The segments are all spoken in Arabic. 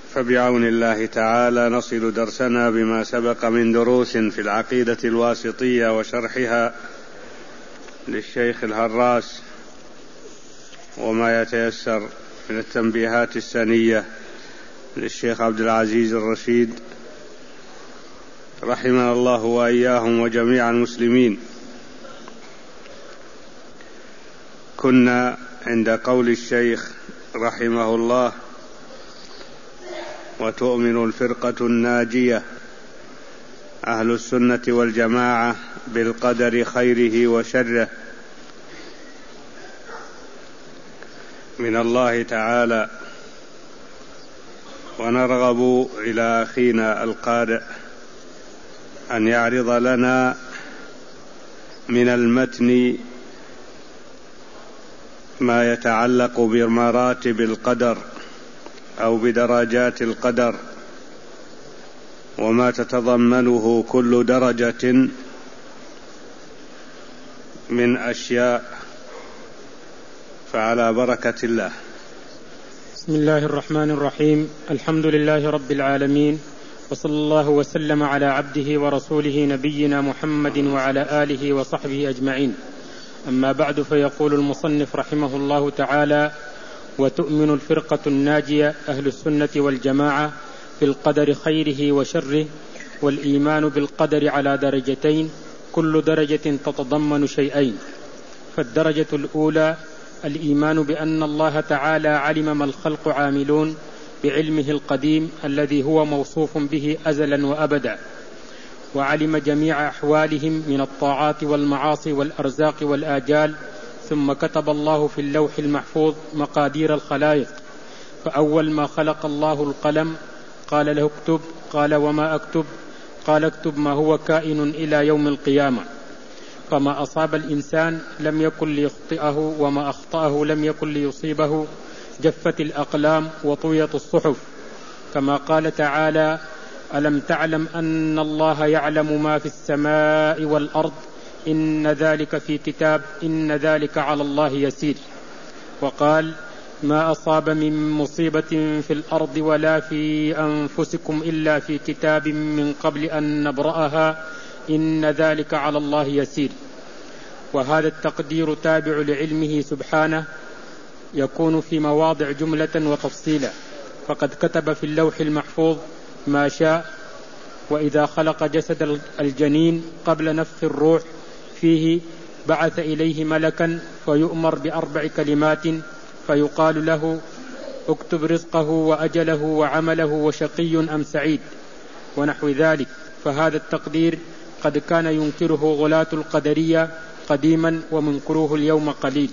فبعون الله تعالى نصل درسنا بما سبق من دروس في العقيدة الواسطية وشرحها للشيخ الهراس، وما يتيسر من التنبيهات السنية للشيخ عبد العزيز الرشيد رحمنا الله وإياهم وجميع المسلمين. كنا عند قول الشيخ رحمه الله: وتؤمن الفرقة الناجية أهل السنة والجماعة بالقدر خيره وشره من الله تعالى. ونرغب إلى أخينا القارئ أن يعرض لنا من المتن ما يتعلق بمراتب القدر أو بدرجات القدر، وما تتضمنه كل درجة من أشياء، فعلى بركة الله. بسم الله الرحمن الرحيم. الحمد لله رب العالمين، وصلى الله وسلم على عبده ورسوله نبينا محمد وعلى آله وصحبه أجمعين. أما بعد، فيقول المصنف رحمه الله تعالى: وتؤمن الفرقة الناجية أهل السنة والجماعة بالقدر خيره وشره، والإيمان بالقدر على درجتين، كل درجة تتضمن شيئين. فالدرجة الأولى الإيمان بأن الله تعالى علم ما الخلق عاملون بعلمه القديم الذي هو موصوف به أزلا وأبدا، وعلم جميع أحوالهم من الطاعات والمعاصي والأرزاق والآجال، ثم كتب الله في اللوح المحفوظ مقادير الخلائق. فأول ما خلق الله القلم قال له اكتب، قال وما أكتب؟ قال اكتب ما هو كائن إلى يوم القيامة. فما أصاب الإنسان لم يكن ليخطئه، وما أخطأه لم يكن ليصيبه. جفت الأقلام وطويت الصحف، كما قال تعالى: ألم تعلم أن الله يعلم ما في السماء والأرض، إن ذلك في كتاب، إن ذلك على الله يسير. وقال: ما أصاب من مصيبة في الأرض ولا في أنفسكم إلا في كتاب من قبل أن نبرأها، إن ذلك على الله يسير. وهذا التقدير تابع لعلمه سبحانه، يكون في مواضع جملة وتفصيلا، فقد كتب في اللوح المحفوظ ما شاء. وإذا خلق جسد الجنين قبل نفخ الروح فيه بعث إليه ملكا فيؤمر ب4 كلمات، فيقال له: اكتب رزقه وأجله وعمله وشقي أم سعيد، ونحو ذلك. فهذا التقدير قد كان ينكره غلاة القدرية قديما، ومنكروه اليوم قليل.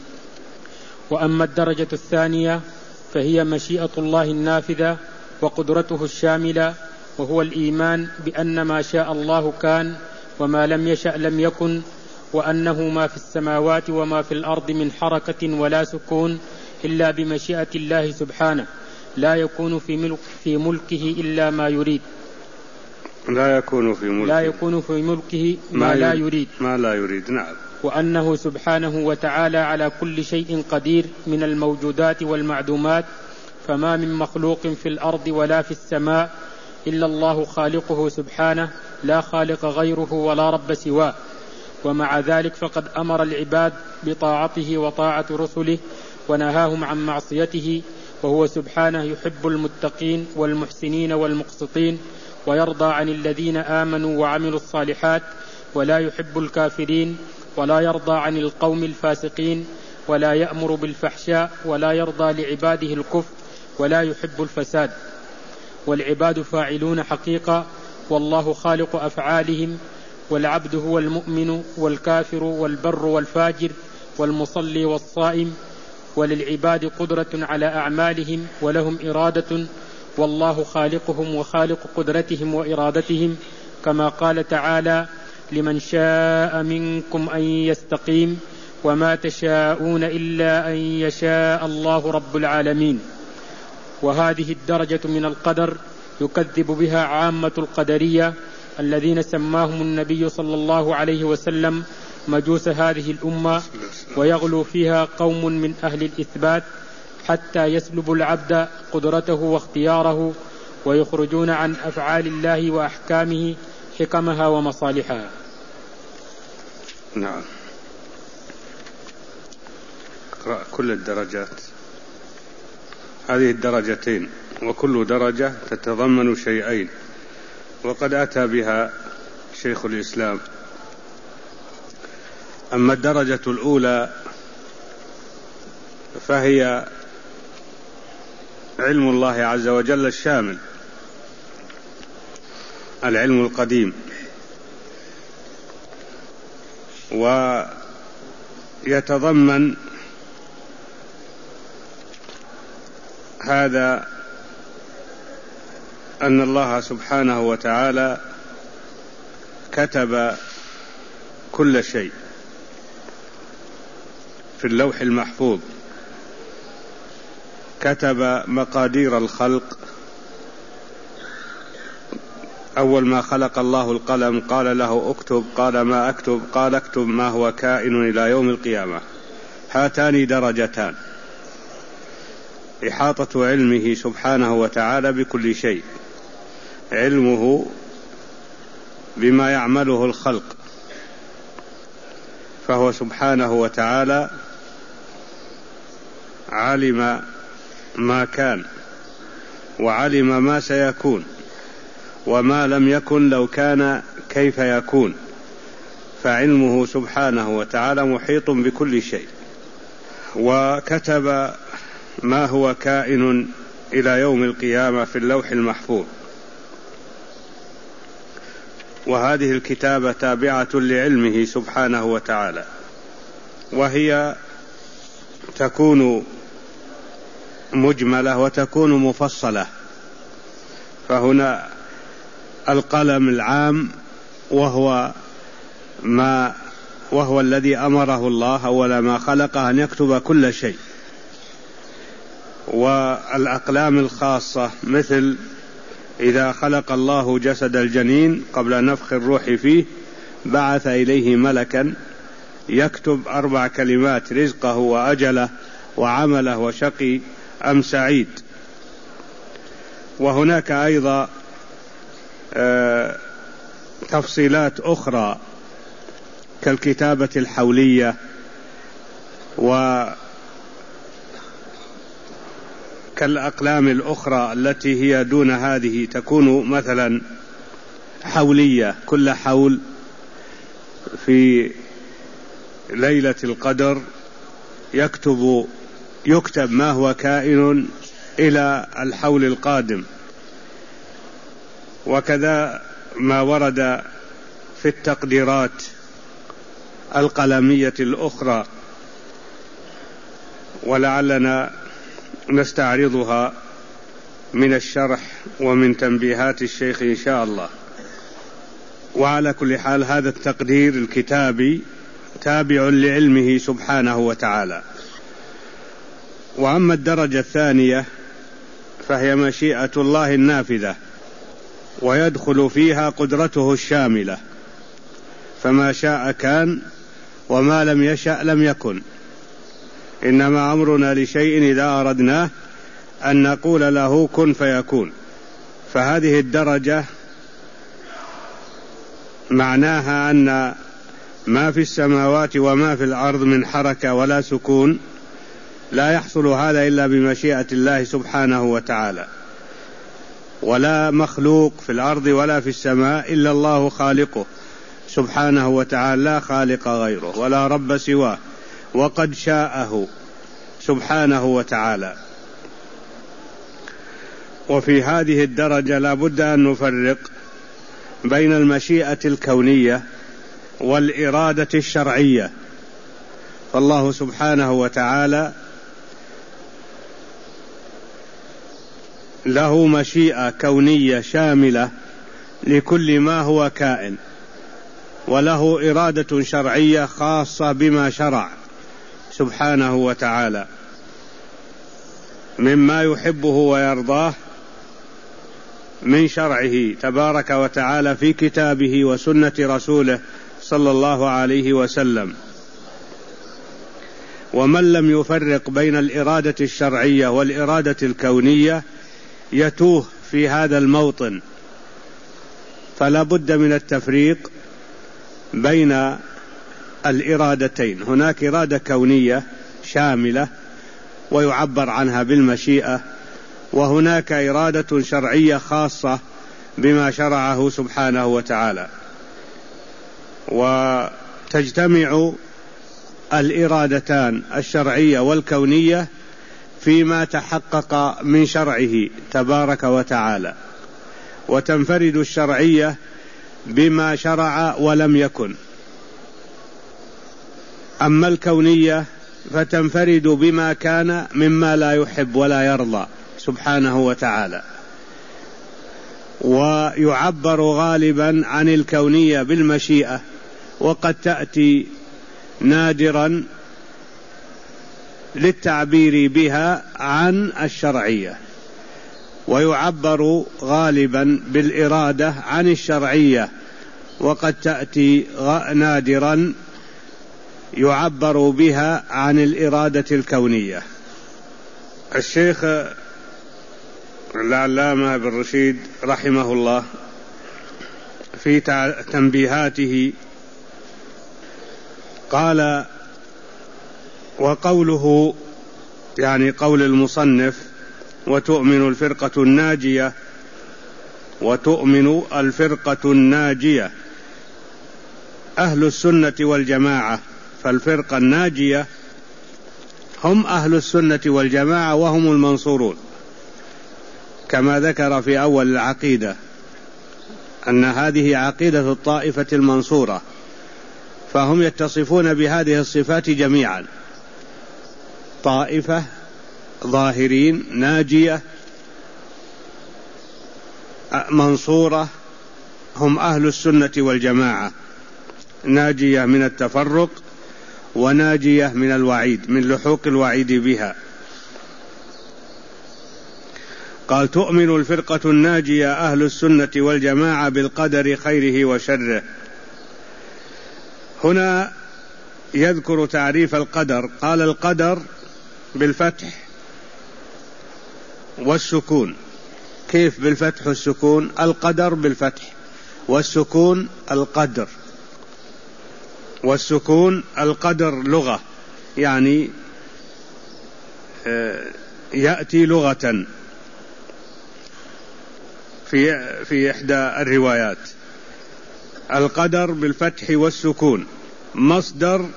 وأما الدرجة الثانية فهي مشيئة الله النافذة وقدرته الشاملة، وهو الإيمان بأن ما شاء الله كان، وما لم يشأ لم يكن، وأنه ما في السماوات وما في الأرض من حركة ولا سكون إلا بمشيئة الله سبحانه، لا يكون في ملكه إلا ما يريد. لا يكون في ملكه ما لا يريد. نعم. وأنه سبحانه وتعالى على كل شيء قدير من الموجودات والمعدومات، فما من مخلوق في الأرض ولا في السماء إلا الله خالقه سبحانه، لا خالق غيره ولا رب سواه. ومع ذلك فقد أمر العباد بطاعته وطاعة رسله، ونهاهم عن معصيته، وهو سبحانه يحب المتقين والمحسنين والمقسطين، ويرضى عن الذين آمنوا وعملوا الصالحات، ولا يحب الكافرين، ولا يرضى عن القوم الفاسقين، ولا يأمر بالفحشاء، ولا يرضى لعباده الكفر، ولا يحب الفساد. والعباد فاعلون حقيقة، والله خالق أفعالهم، والعبد هو المؤمن والكافر والبر والفاجر والمصلي والصائم، وللعباد قدرة على أعمالهم ولهم إرادة، والله خالقهم وخالق قدرتهم وإرادتهم، كما قال تعالى: لمن شاء منكم أن يستقيم، وما تشاءون إلا أن يشاء الله رب العالمين. وهذه الدرجة من القدر يكذب بها عامة القدرية الذين سماهم النبي صلى الله عليه وسلم مجوس هذه الأمة، ويغلو فيها قوم من أهل الإثبات حتى يسلب العبد قدرته واختياره ويخرجون عن أفعال الله وأحكامه حكمها ومصالحها. نعم. اقرأ كل الدرجات، هذه الدرجتين، وكل درجة تتضمن شيئين، وقد أتى بها شيخ الإسلام. أما الدرجة الأولى فهي علم الله عز وجل الشامل، العلم القديم، ويتضمن هذا أن الله سبحانه وتعالى كتب كل شيء في اللوح المحفوظ، كتب مقادير الخلق. أول ما خلق الله القلم قال له اكتب، قال ما أكتب؟ قال اكتب ما هو كائن إلى يوم القيامة. هاتان درجتان، إحاطة علمه سبحانه وتعالى بكل شيء، علمه بما يعمله الخلق، فهو سبحانه وتعالى علم ما كان، وعلم ما سيكون، وما لم يكن لو كان كيف يكون، فعلمه سبحانه وتعالى محيط بكل شيء. وكتب ما هو كائن إلى يوم القيامة في اللوح المحفوظ، وهذه الكتابة تابعة لعلمه سبحانه وتعالى، وهي تكون مجملة وتكون مفصلة. فهنا القلم العام وهو الذي أمره الله أول ما خلقه أن يكتب كل شيء. والأقلام الخاصة مثل إذا خلق الله جسد الجنين قبل نفخ الروح فيه بعث إليه ملكا يكتب 4 كلمات: رزقه وأجله وعمله وشقي أم سعيد. وهناك أيضا تفصيلات أخرى كالكتابة الحولية وكالأقلام الأخرى التي هي دون هذه، تكون مثلا حولية، كل حول في ليلة القدر يكتب ما هو كائن إلى الحول القادم. وكذا ما ورد في التقديرات القلمية الأخرى، ولعلنا نستعرضها من الشرح ومن تنبيهات الشيخ إن شاء الله. وعلى كل حال هذا التقدير الكتابي تابع لعلمه سبحانه وتعالى. وأما الدرجة الثانية فهي مشيئة الله النافذة، ويدخل فيها قدرته الشاملة، فما شاء كان وما لم يشأ لم يكن. إنما أمرنا لشيء إذا أردناه أن نقول له كن فيكون. فهذه الدرجة معناها أن ما في السماوات وما في الأرض من حركة ولا سكون لا يحصل هذا إلا بمشيئة الله سبحانه وتعالى، ولا مخلوق في الأرض ولا في السماء إلا الله خالقه سبحانه وتعالى، لا خالق غيره ولا رب سواه، وقد شاءه سبحانه وتعالى. وفي هذه الدرجة لا بد أن نفرق بين المشيئة الكونية والإرادة الشرعية. فالله سبحانه وتعالى له مشيئة كونية شاملة لكل ما هو كائن، وله إرادة شرعية خاصة بما شرع سبحانه وتعالى مما يحبه ويرضاه من شرعه تبارك وتعالى في كتابه وسنة رسوله صلى الله عليه وسلم. ومن لم يفرق بين الإرادة الشرعية والإرادة الكونية يتوه في هذا الموطن، فلا بد من التفريق بين الإرادتين. هناك إرادة كونية شاملة ويعبر عنها بالمشيئة، وهناك إرادة شرعية خاصة بما شرعه سبحانه وتعالى. وتجتمع الإرادتان الشرعية والكونية فيما تحقق من شرعه تبارك وتعالى، وتنفرد الشرعية بما شرع ولم يكن، أما الكونية فتنفرد بما كان مما لا يحب ولا يرضى سبحانه وتعالى. ويعبر غالبا عن الكونية بالمشيئة، وقد تأتي نادرا للتعبير بها عن الشرعية، ويعبر غالبا بالإرادة عن الشرعية، وقد تأتي نادرا يعبر بها عن الإرادة الكونية. الشيخ العلامة ابن رشيد رحمه الله في تنبيهاته قال: وقوله يعني قول المصنف وتؤمن الفرقة الناجية، وتؤمن الفرقة الناجية أهل السنة والجماعة، فالفرقة الناجية هم أهل السنة والجماعة وهم المنصورون، كما ذكر في أول العقيدة أن هذه عقيدة الطائفة المنصورة، فهم يتصفون بهذه الصفات جميعا: طائفة، ظاهرين، ناجية، منصورة، هم أهل السنة والجماعة، ناجية من التفرق وناجية من الوعيد، من لحوق الوعيد بها. قال: تؤمن الفرقة الناجية أهل السنة والجماعة بالقدر خيره وشره. هنا يذكر تعريف القدر، قال: القدر بالفتح والسكون. كيف بالفتح والسكون؟ القدر بالفتح، والسكون القدر، والسكون القدر لغة، يعني يأتي لغة في إحدى الروايات. القدر بالفتح والسكون مصدر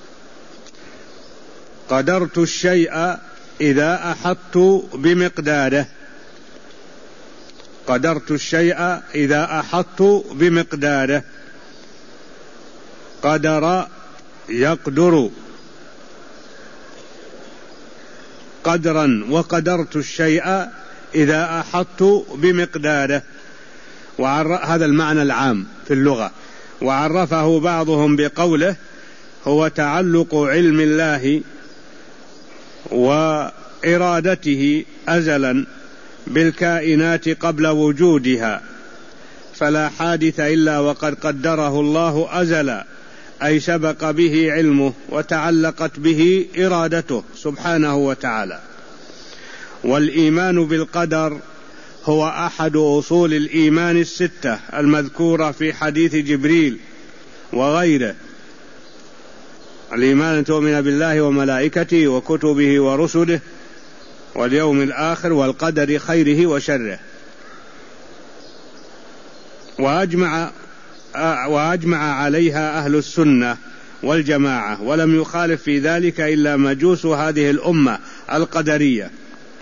قدرت الشيء إذا أحطت بمقداره، قدرت الشيء إذا أحطت بمقداره، قدر يقدر قدرا، وقدرت الشيء إذا أحطت بمقداره. هذا المعنى العام في اللغة. وعرفه بعضهم بقوله: هو تعلق علم الله وإرادته أزلا بالكائنات قبل وجودها، فلا حادث إلا وقد قدره الله أزلا، أي سبق به علمه وتعلقت به إرادته سبحانه وتعالى. والإيمان بالقدر هو أحد أصول الإيمان الستة المذكورة في حديث جبريل وغيره: الإيمان أن تؤمن بالله وملائكته وكتبه ورسله واليوم الآخر والقدر خيره وشره. وأجمع عليها أهل السنة والجماعة، ولم يخالف في ذلك إلا مجوس هذه الأمة القدرية.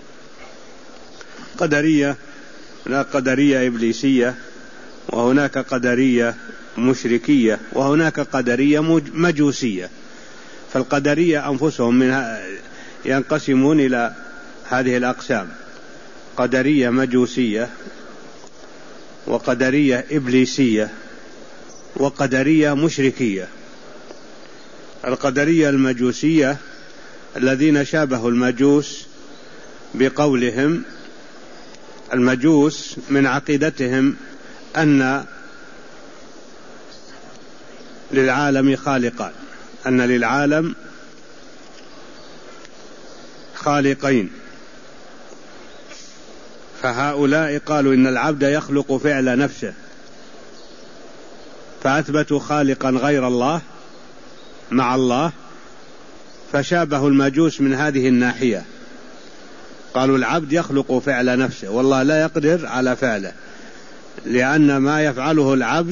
هناك قدرية إبليسية، وهناك قدرية مشركية، وهناك قدرية مجوسية. فالقدرية أنفسهم ينقسمون إلى هذه الأقسام: قدرية مجوسية، وقدرية إبليسية، وقدرية مشركية. القدرية المجوسية الذين شابهوا المجوس بقولهم، المجوس من عقيدتهم أن للعالم خالقان، أن للعالم خالقين، فهؤلاء قالوا إن العبد يخلق فعل نفسه، فأثبتوا خالقا غير الله مع الله، فشابه المجوس من هذه الناحية. قالوا العبد يخلق فعل نفسه والله لا يقدر على فعله، لأن ما يفعله العبد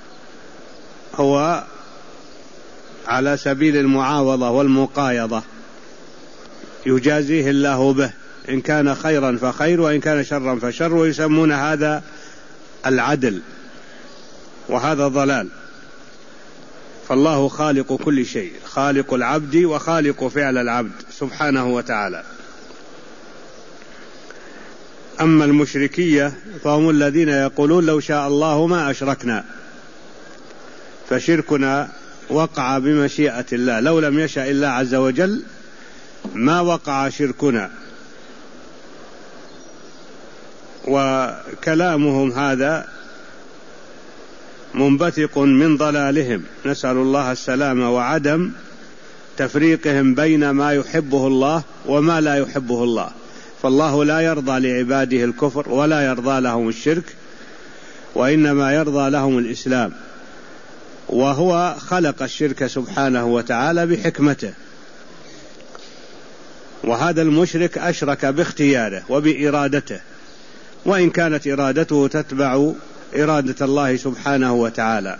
هو على سبيل المعاوضة والمقايضة، يجازيه الله به، إن كان خيرا فخير وإن كان شرا فشر، ويسمون هذا العدل، وهذا ضلال. فالله خالق كل شيء، خالق العبد وخالق فعل العبد سبحانه وتعالى. أما المشركية فهم الذين يقولون لو شاء الله ما أشركنا، فشركنا وقع بمشيئة الله، لو لم يشاء الله عز وجل ما وقع شركنا. وكلامهم هذا منبثق من ضلالهم، نسأل الله السلامة، وعدم تفريقهم بين ما يحبه الله وما لا يحبه الله. فالله لا يرضى لعباده الكفر ولا يرضى لهم الشرك، وإنما يرضى لهم الإسلام، وهو خلق الشرك سبحانه وتعالى بحكمته. وهذا المشرك أشرك باختياره وبإرادته، وإن كانت إرادته تتبع إرادة الله سبحانه وتعالى،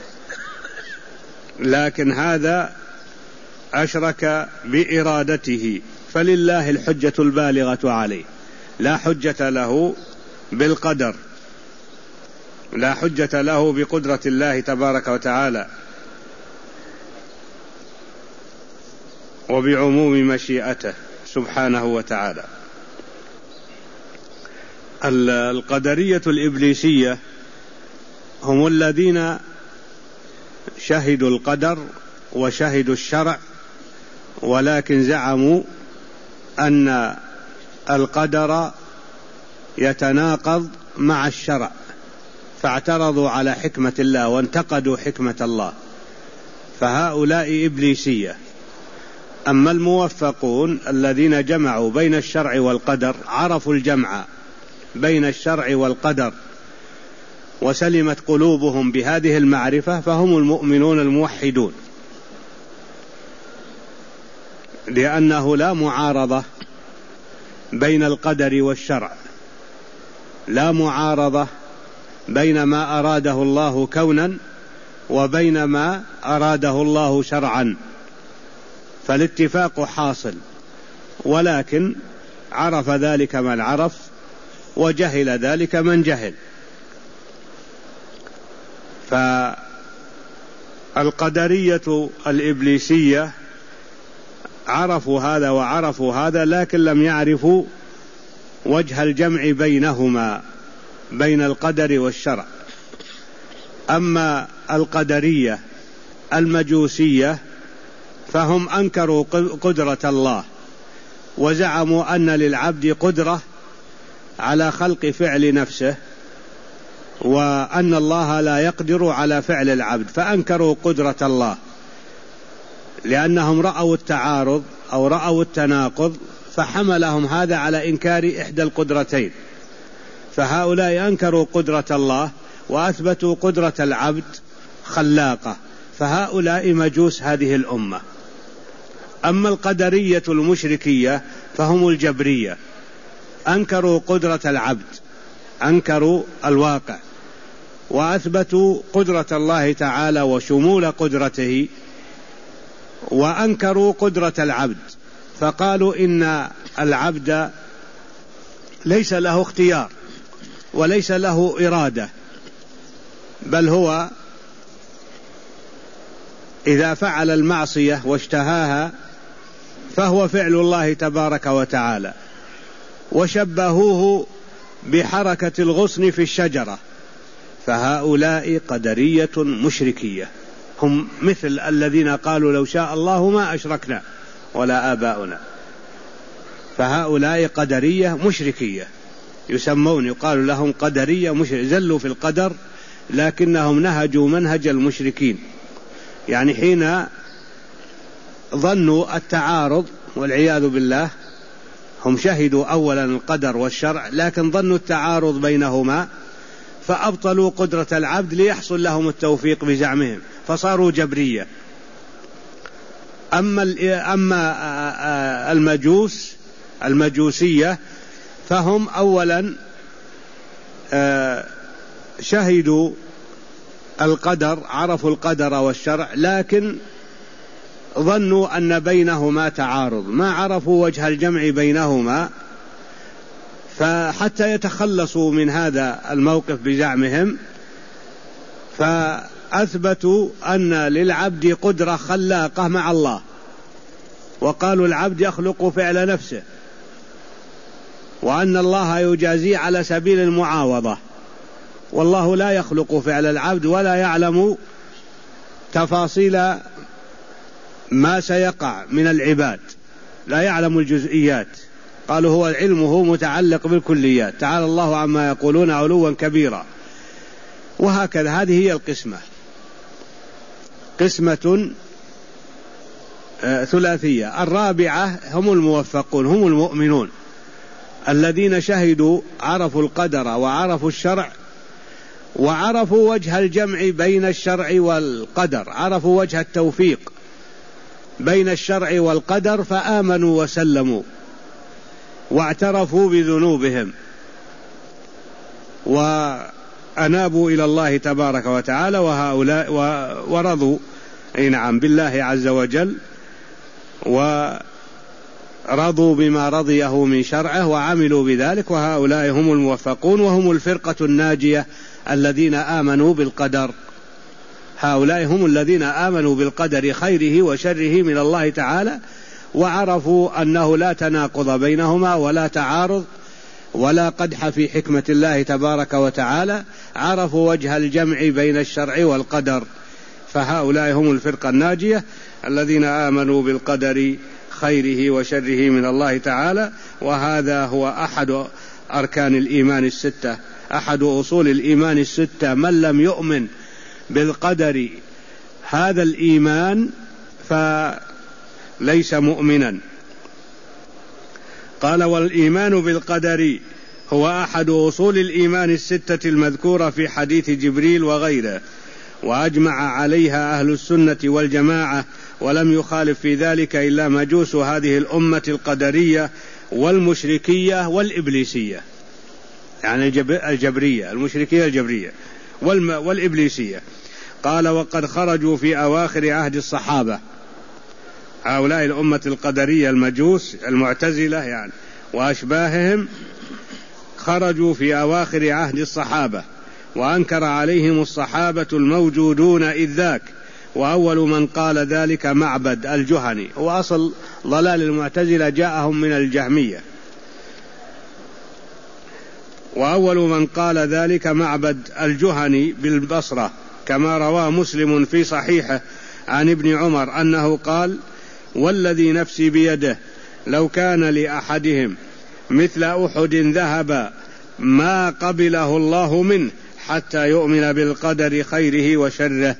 لكن هذا أشرك بإرادته، فلله الحجة البالغة عليه، لا حجة له بالقدر، لا حجة له بقدرة الله تبارك وتعالى وبعموم مشيئته سبحانه وتعالى. القدرية الإبليسية هم الذين شهدوا القدر وشهدوا الشرع، ولكن زعموا أن القدر يتناقض مع الشرع، فاعترضوا على حكمة الله وانتقدوا حكمة الله، فهؤلاء إبليسية. أما الموفقون الذين جمعوا بين الشرع والقدر، عرفوا الجمع بين الشرع والقدر وسلمت قلوبهم بهذه المعرفة، فهم المؤمنون الموحدون، لأنه لا معارضة بين القدر والشرع، لا معارضة بين ما أراده الله كونا وبين ما أراده الله شرعا، فالاتفاق حاصل، ولكن عرف ذلك من عرف وجهل ذلك من جهل. فالقدرية الإبليسية عرفوا هذا وعرفوا هذا، لكن لم يعرفوا وجه الجمع بينهما، بين القدر والشرع. أما القدرية المجوسية فهم أنكروا قدرة الله، وزعموا أن للعبد قدرة على خلق فعل نفسه، وأن الله لا يقدر على فعل العبد، فأنكروا قدرة الله لأنهم رأوا التعارض أو رأوا التناقض، فحملهم هذا على إنكار إحدى القدرتين. فهؤلاء أنكروا قدرة الله وأثبتوا قدرة العبد خلاقة، فهؤلاء مجوس هذه الأمة. أما القدرية المشركية فهم الجبرية، أنكروا قدرة العبد، أنكروا الواقع، وأثبتوا قدرة الله تعالى وشمول قدرته، وأنكروا قدرة العبد، فقالوا إن العبد ليس له اختيار وليس له إرادة، بل هو إذا فعل المعصية واشتهاها فهو فعل الله تبارك وتعالى، وشبهوه بحركة الغصن في الشجرة. فهؤلاء قدرية مشركية، هم مثل الذين قالوا لو شاء الله ما أشركنا ولا آباؤنا. فهؤلاء قدرية مشركية، يسمون يقال لهم قدرية مشركية، زلوا في القدر لكنهم نهجوا منهج المشركين، يعني حين ظنوا التعارض والعياذ بالله هم شهدوا أولا القدر والشرع لكن ظنوا التعارض بينهما فأبطلوا قدرة العبد ليحصل لهم التوفيق بزعمهم فصاروا جبرية. أما المجوسية فهم أولا شهدوا القدر، عرفوا القدر والشرع لكن ظنوا أن بينهما تعارض، ما عرفوا وجه الجمع بينهما، فحتى يتخلصوا من هذا الموقف بزعمهم فأثبتوا أن للعبد قدرة خلاقة مع الله، وقالوا العبد يخلق فعل نفسه، وأن الله يجازي على سبيل المعاوضة، والله لا يخلق فعل العبد ولا يعلم تفاصيل ما سيقع من العباد، لا يعلم الجزئيات. قالوا هو علمه متعلق بالكليات، تعالى الله عما يقولون علوا كبيرا. وهكذا هذه هي القسمة، قسمة ثلاثية. الرابعة هم الموفقون، هم المؤمنون الذين شهدوا، عرفوا القدر وعرفوا الشرع وعرفوا وجه الجمع بين الشرع والقدر، عرفوا وجه التوفيق بين الشرع والقدر فآمنوا وسلموا واعترفوا بذنوبهم وأنابوا إلى الله تبارك وتعالى، وهؤلاء ورضوا بالله عز وجل ورضوا بما رضيه من شرعه وعملوا بذلك، وهؤلاء هم الموفقون وهم الفرقة الناجية الذين آمنوا بالقدر. هؤلاء هم الذين آمنوا بالقدر خيره وشره من الله تعالى، وعرفوا أنه لا تناقض بينهما ولا تعارض ولا قدح في حكمة الله تبارك وتعالى، عرفوا وجه الجمع بين الشرع والقدر، فهؤلاء هم الفرقة الناجية الذين آمنوا بالقدر خيره وشره من الله تعالى. وهذا هو أحد أركان الإيمان الستة، أحد أصول الإيمان الستة. من لم يؤمن بالقدر هذا الإيمان فليس مؤمنا. قال والإيمان بالقدر هو أحد أصول الإيمان الستة المذكورة في حديث جبريل وغيره، وأجمع عليها أهل السنة والجماعة، ولم يخالف في ذلك إلا مجوس هذه الأمة القدرية والمشركية والإبليسية، يعني الجبرية، المشركية الجبرية والإبليسية. قال وقد خرجوا في أواخر عهد الصحابة، هؤلاء الأمة القدرية المجوس المعتزلة وأشباههم، خرجوا في أواخر عهد الصحابة، وأنكر عليهم الصحابة الموجودون إذ ذاك. وأول من قال ذلك معبد الجهني، وأصل ضلال المعتزلة جاءهم من الجهمية. وأول من قال ذلك معبد الجهني بالبصرة، كما روى مسلم في صحيحه عن ابن عمر أنه قال والذي نفسي بيده لو كان لأحدهم مثل أحد ذهب ما قبله الله منه حتى يؤمن بالقدر خيره وشره.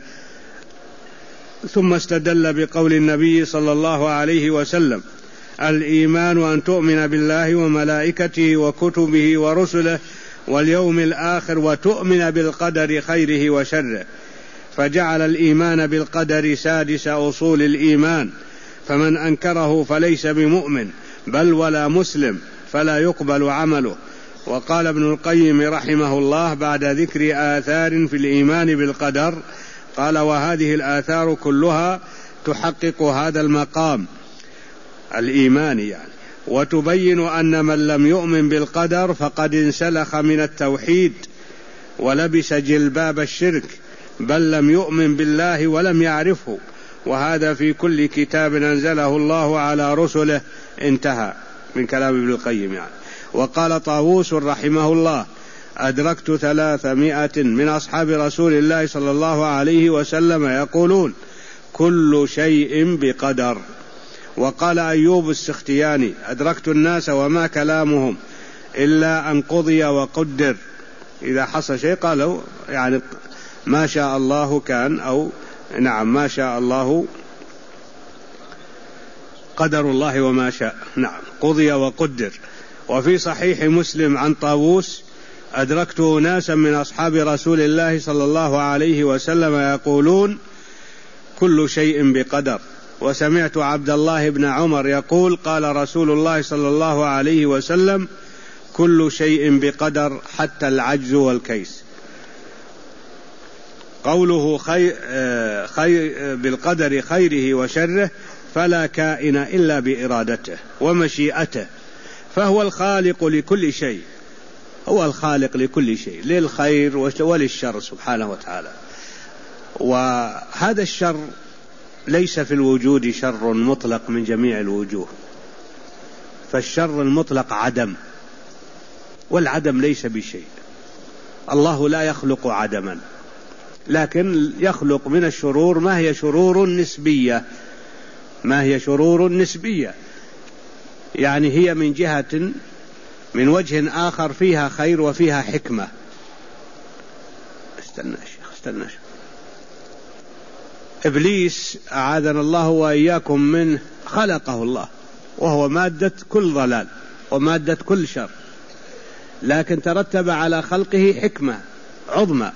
ثم استدل بقول النبي صلى الله عليه وسلم الإيمان أن تؤمن بالله وملائكته وكتبه ورسله واليوم الآخر وتؤمن بالقدر خيره وشره، فجعل الإيمان بالقدر سادس أصول الإيمان، فمن أنكره فليس بمؤمن بل ولا مسلم، فلا يقبل عمله. وقال ابن القيم رحمه الله بعد ذكر آثار في الإيمان بالقدر، قال وهذه الآثار كلها تحقق هذا المقام الإيماني، وتبين أن من لم يؤمن بالقدر فقد انسلخ من التوحيد ولبس جلباب الشرك، بل لم يؤمن بالله ولم يعرفه، وهذا في كل كتاب أنزله الله على رسله. انتهى من كلام ابن القيم. وقال طاووس رحمه الله أدركت 300 من أصحاب رسول الله صلى الله عليه وسلم يقولون كل شيء بقدر. وقال أيوب السختياني أدركت الناس وما كلامهم إلا أن قضي وقدر، إذا حصل شيء قالوا ما شاء الله كان، أو ما شاء الله قدر الله وما شاء. نعم، قضي وقدر. وفي صحيح مسلم عن طاووس: أدركت ناسا من أصحاب رسول الله صلى الله عليه وسلم يقولون: كل شيء بقدر. وسمعت عبد الله بن عمر يقول: قال رسول الله صلى الله عليه وسلم: كل شيء بقدر حتى العجز والكيس. قوله بالقدر خيره وشره فلا كائن إلا بإرادته ومشيئته، فهو الخالق لكل شيء، هو الخالق لكل شيء، للخير وللشر سبحانه وتعالى. وهذا الشر ليس في الوجود شر مطلق من جميع الوجوه، فالشر المطلق عدم، والعدم ليس بشيء. الله لا يخلق عدما، لكن يخلق من الشرور ما هي شرور نسبية، ما هي شرور نسبية، يعني هي من جهة من وجه آخر فيها خير وفيها حكمة. استنى شيخ. إبليس أعاذنا الله وإياكم منه خلقه الله وهو مادة كل ضلال ومادة كل شر، لكن ترتب على خلقه حكمة عظمى.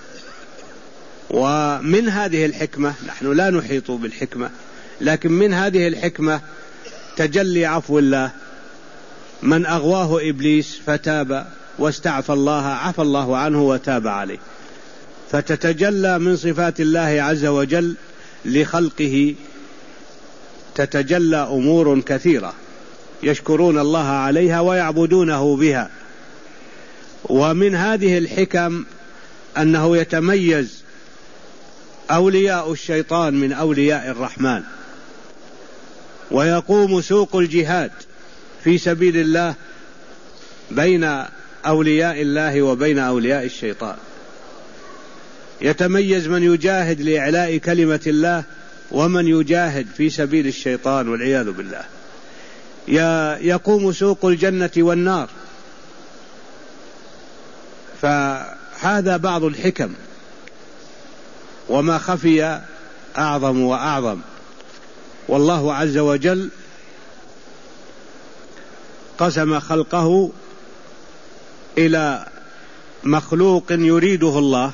ومن هذه الحكمة، نحن لا نحيط بالحكمة، لكن من هذه الحكمة تجلي عفو الله. من أغواه إبليس فتاب واستعفى الله عفى الله عنه وتاب عليه، فتتجلى من صفات الله عز وجل لخلقه، تتجلى أمور كثيرة يشكرون الله عليها ويعبدونه بها. ومن هذه الحكم أنه يتميز أولياء الشيطان من أولياء الرحمن، ويقوم سوق الجهاد في سبيل الله بين أولياء الله وبين أولياء الشيطان. يتميز من يجاهد لإعلاء كلمة الله ومن يجاهد في سبيل الشيطان والعياذ بالله. يقوم سوق الجنة والنار. فهذا بعض الحكم، وما خفي أعظم وأعظم. والله عز وجل قسم خلقه إلى مخلوق يريده الله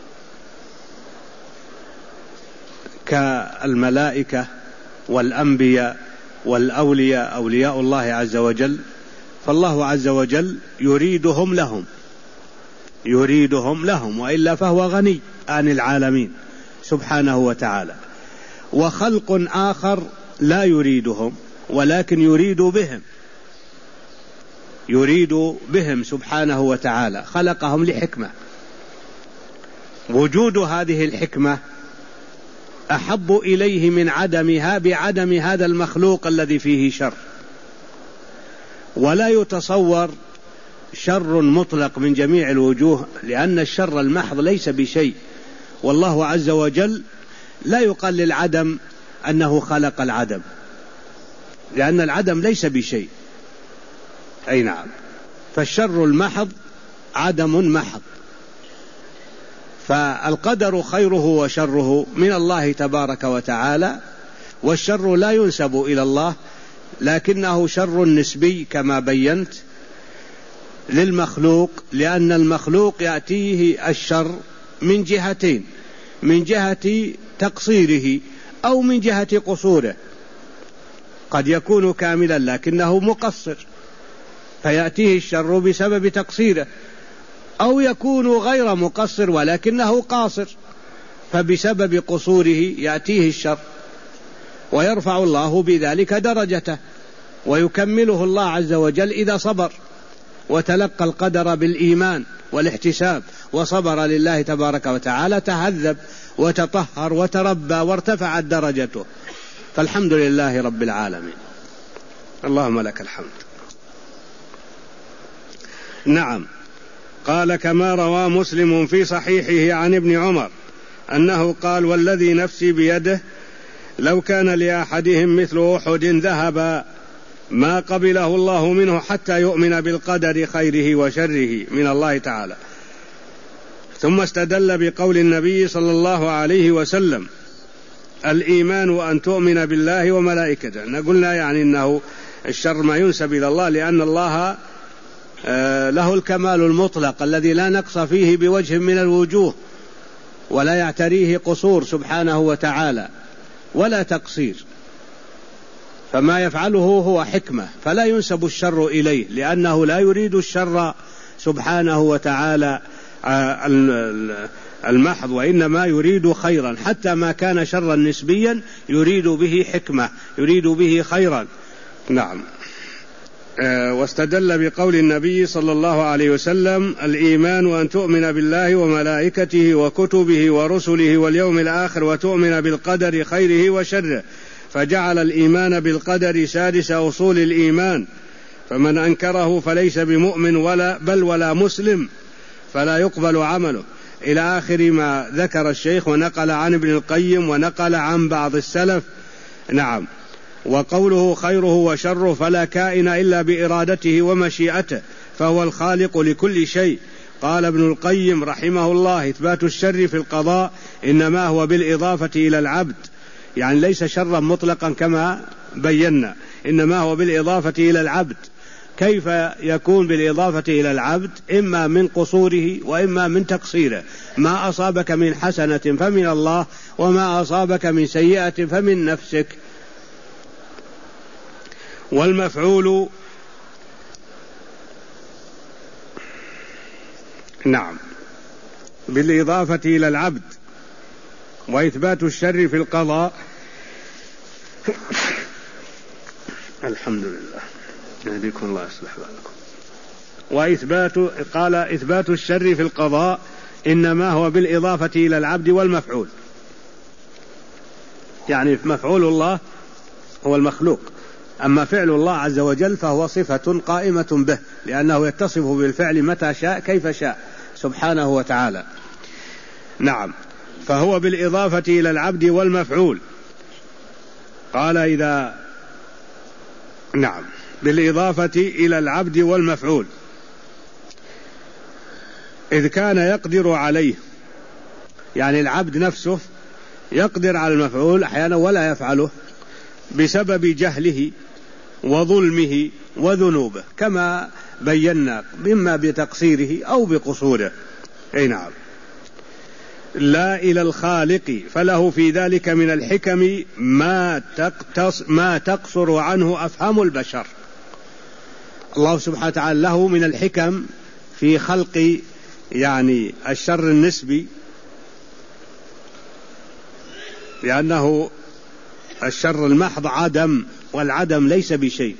كالملائكة والأنبياء والأولياء، أولياء الله عز وجل، فالله عز وجل يريدهم لهم وإلا فهو غني عن العالمين سبحانه وتعالى. وخلق آخر لا يريدهم ولكن يريد بهم سبحانه وتعالى، خلقهم لحكمة. وجود هذه الحكمة أحب إليه من عدمها بعدم هذا المخلوق الذي فيه شر. ولا يتصور شر مطلق من جميع الوجوه، لأن الشر المحض ليس بشيء، والله عز وجل لا يقال للعدم أنه خلق العدم، لأن العدم ليس بشيء. أي نعم، فالشر المحض عدم محض. فالقدر خيره وشره من الله تبارك وتعالى، والشر لا ينسب إلى الله، لكنه شر نسبي كما بينت للمخلوق، لأن المخلوق يأتيه الشر من جهتين: من جهة تقصيره أو من جهة قصوره. قد يكون كاملا لكنه مقصر فيأتيه الشر بسبب تقصيره، أو يكون غير مقصر ولكنه قاصر فبسبب قصوره يأتيه الشر، ويرفع الله بذلك درجته ويكمله الله عز وجل إذا صبر وتلقى القدر بالإيمان والاحتساب وصبر لله تبارك وتعالى، تهذب وتطهر وتربى وارتفعت درجته. فالحمد لله رب العالمين. اللهم لك الحمد. نعم. قال: كما روى مسلم في صحيحه عن ابن عمر أنه قال: والذي نفسي بيده لو كان لأحدهم مثل أحد ذهبا ما قبله الله منه حتى يؤمن بالقدر خيره وشره من الله تعالى. ثم استدل بقول النبي صلى الله عليه وسلم: الإيمان أن تؤمن بالله وملائكته. قلنا يعني أنه الشر ما ينسب إلى الله، لأن الله له الكمال المطلق الذي لا نقص فيه بوجه من الوجوه، ولا يعتريه قصور سبحانه وتعالى ولا تقصير، فما يفعله هو حكمة، فلا ينسب الشر إليه، لأنه لا يريد الشر سبحانه وتعالى المحض، وإنما يريد خيرا، حتى ما كان شرا نسبيا يريد به حكمة، يريد به خيرا. نعم. واستدل بقول النبي صلى الله عليه وسلم: الإيمان أن تؤمن بالله وملائكته وكتبه ورسله واليوم الآخر وتؤمن بالقدر خيره وشره، فجعل الإيمان بالقدر سادس أصول الإيمان، فمن أنكره فليس بمؤمن ولا مسلم، فلا يقبل عمله، إلى آخر ما ذكر الشيخ، ونقل عن ابن القيم ونقل عن بعض السلف. نعم. وقوله خيره وشره فلا كائن إلا بإرادته ومشيئته، فهو الخالق لكل شيء. قال ابن القيم رحمه الله: إثبات الشر في القضاء إنما هو بالإضافة إلى العبد، يعني ليس شرا مطلقا كما بينا، إنما هو بالإضافة إلى العبد. كيف يكون بالإضافة إلى العبد؟ إما من قصوره وإما من تقصيره. ما أصابك من حسنة فمن الله، وما أصابك من سيئة فمن نفسك. والمفعول نعم بالإضافة إلى العبد. وإثبات الشر في القضاء الحمد لله يهديكم الله يصلح بالكم. قال إثبات الشر في القضاء إنما هو بالإضافة إلى العبد والمفعول، يعني مفعول الله هو المخلوق، أما فعل الله عز وجل فهو صفة قائمة به، لأنه يتصف بالفعل متى شاء كيف شاء سبحانه وتعالى. نعم. فهو بالإضافة إلى العبد والمفعول. قال نعم بالإضافة إلى العبد والمفعول، إذ كان يقدر عليه، يعني العبد نفسه يقدر على المفعول أحيانا ولا يفعله بسبب جهله وظلمه وذنوبه، كما بينا، إما بتقصيره أو بقصوره. أي نعم. لا إلى الخالق، فله في ذلك من الحكم ما تقصر عنه أفهام البشر. الله سبحانه وتعالى له من الحكم في خلق يعني الشر النسبي، لأنه الشر المحض عدم، والعدم ليس بشيء،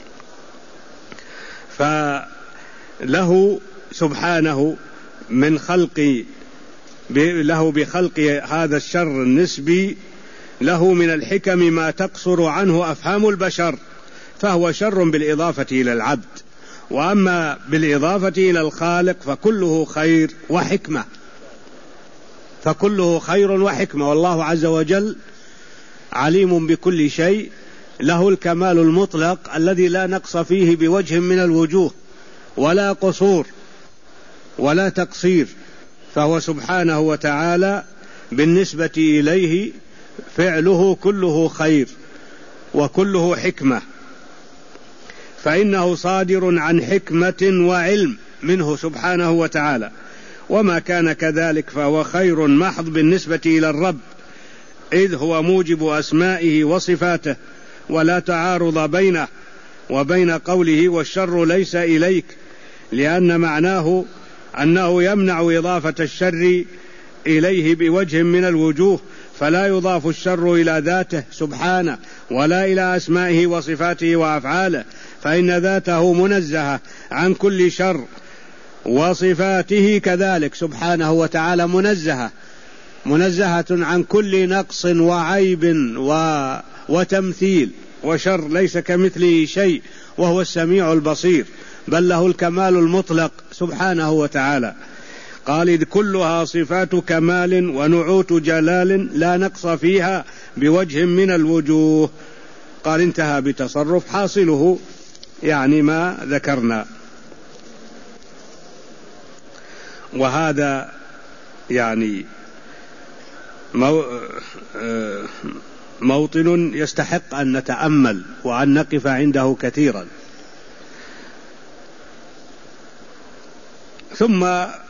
فله سبحانه من خلق له بخلق هذا الشر النسبي، له من الحكم ما تقصر عنه أفهام البشر، فهو شر بالإضافة إلى العبد. وأما بالإضافة إلى الخالق فكله خير وحكمة، فكله خير وحكمة، والله عز وجل عليم بكل شيء، له الكمال المطلق الذي لا نقص فيه بوجه من الوجوه، ولا قصور ولا تقصير، فهو سبحانه وتعالى بالنسبة إليه فعله كله خير وكله حكمة، فإنه صادر عن حكمة وعلم منه سبحانه وتعالى. وما كان كذلك فهو خير محض بالنسبة إلى الرب، إذ هو موجب أسمائه وصفاته، ولا تعارض بينه وبين قوله والشر ليس إليك، لأن معناه أنه يمنع إضافة الشر إليه بوجه من الوجوه، فلا يضاف الشر إلى ذاته سبحانه ولا إلى أسمائه وصفاته وأفعاله، فإن ذاته منزهة عن كل شر، وصفاته كذلك سبحانه وتعالى منزهة عن كل نقص وعيب وتمثيل وشر، ليس كمثله شيء، وهو السميع البصير، بل له الكمال المطلق سبحانه وتعالى. قال إذ كلها صفات كمال ونعوت جلال لا نقص فيها بوجه من الوجوه. قال انتهى بتصرف، حاصله يعني ما ذكرنا. وهذا يعني موطن يستحق أن نتأمل وأن نقف عنده كثيرا. ثم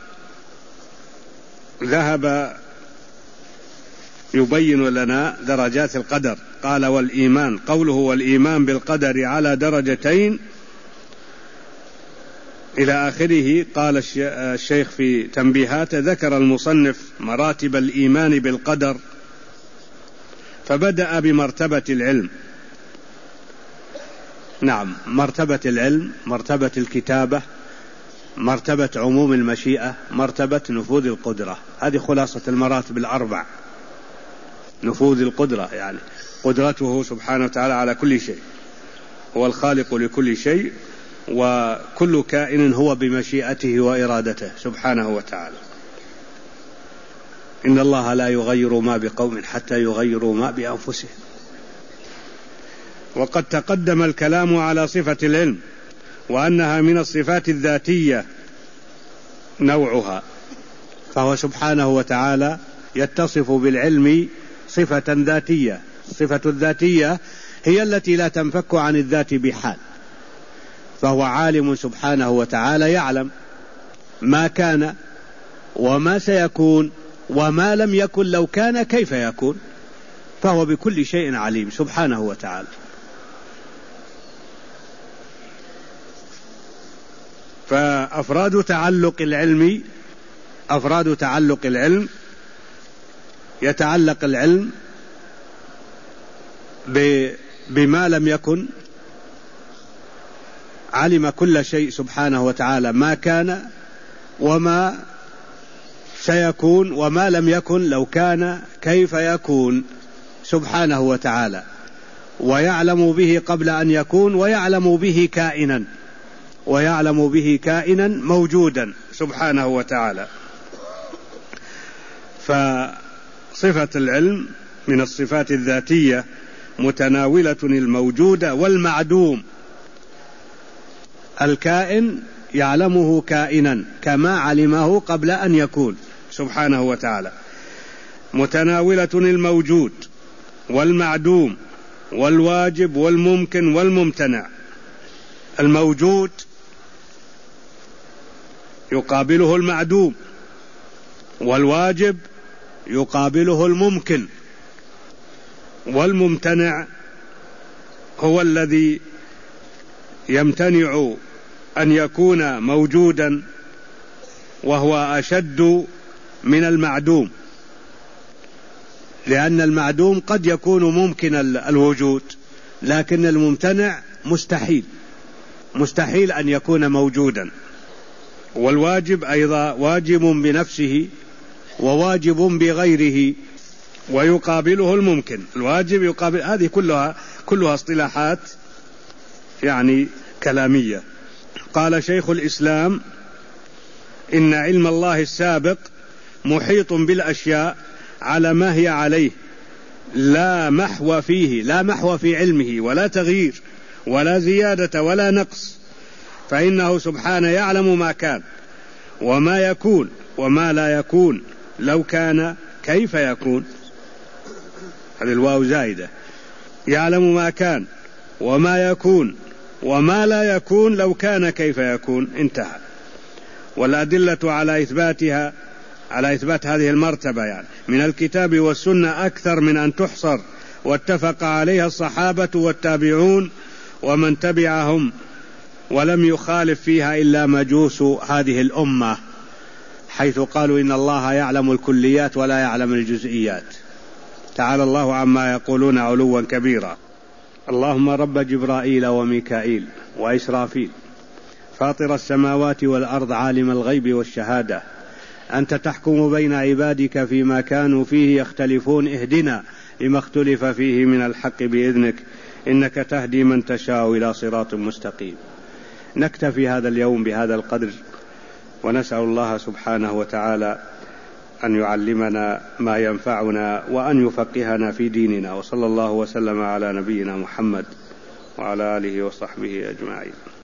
ذهب يبين لنا درجات القدر. قال والإيمان، قوله والإيمان بالقدر على درجتين إلى آخره. قال الشيخ في تنبيهاته ذكر المصنف مراتب الإيمان بالقدر، فبدأ بمرتبة العلم. نعم، مرتبة العلم، مرتبة الكتابة، مرتبة عموم المشيئة، مرتبة نفوذ القدرة. هذه خلاصة المراتب الأربع. نفوذ القدرة يعني قدرته سبحانه وتعالى على كل شيء، هو الخالق لكل شيء، وكل كائن هو بمشيئته وإرادته سبحانه وتعالى. إن الله لا يغير ما بقوم حتى يغيروا ما بأنفسهم. وقد تقدم الكلام على صفة العلم وأنها من الصفات الذاتية نوعها، فهو سبحانه وتعالى يتصف بالعلم صفة ذاتية. الصفة الذاتية هي التي لا تنفك عن الذات بحال، فهو عالم سبحانه وتعالى، يعلم ما كان وما سيكون وما لم يكن لو كان كيف يكون، فهو بكل شيء عليم سبحانه وتعالى. فأفراد تعلق العلم يتعلق العلم بما لم يكن، علم كل شيء سبحانه وتعالى، ما كان وما سيكون وما لم يكن لو كان كيف يكون سبحانه وتعالى، ويعلم به قبل أن يكون، ويعلم به كائنا موجودا سبحانه وتعالى. فصفة العلم من الصفات الذاتية متناولة الموجود والمعدوم. الكائن يعلمه كائنا كما علمه قبل أن يكون سبحانه وتعالى، متناولة الموجود والمعدوم والواجب والممكن والممتنع. الموجود يقابله المعدوم، والواجب يقابله الممكن، والممتنع هو الذي يمتنع أن يكون موجودا، وهو أشد من المعدوم، لأن المعدوم قد يكون ممكن الوجود، لكن الممتنع مستحيل أن يكون موجودا. والواجب أيضا واجب بنفسه وواجب بغيره، ويقابله الممكن. الواجب يقابل، هذه كلها اصطلاحات يعني كلامية. قال شيخ الإسلام إن علم الله السابق محيط بالأشياء على ما هي عليه، لا محو فيه، لا محو في علمه ولا تغيير ولا زيادة ولا نقص، فإنه سبحانه يعلم ما كان وما يكون وما لا يكون لو كان كيف يكون. هذه الواو زائدة. يعلم ما كان وما يكون وما لا يكون لو كان كيف يكون. انتهى. والأدلة على إثبات هذه المرتبة يعني من الكتاب والسنة أكثر من أن تحصر، واتفق عليها الصحابة والتابعون ومن تبعهم، ولم يخالف فيها إلا مجوس هذه الأمة، حيث قالوا إن الله يعلم الكليات ولا يعلم الجزئيات. تعالى الله عما يقولون علوا كبيرا. اللهم رب جبرائيل وميكائيل وإسرافيل، فاطر السماوات والأرض، عالم الغيب والشهادة، أنت تحكم بين عبادك فيما كانوا فيه يختلفون، اهدنا لما اختلف فيه من الحق بإذنك، إنك تهدي من تشاء إلى صراط مستقيم. نكتفي هذا اليوم بهذا القدر، ونسأل الله سبحانه وتعالى أن يعلمنا ما ينفعنا وأن يفقهنا في ديننا، وصلى الله وسلم على نبينا محمد وعلى آله وصحبه أجمعين.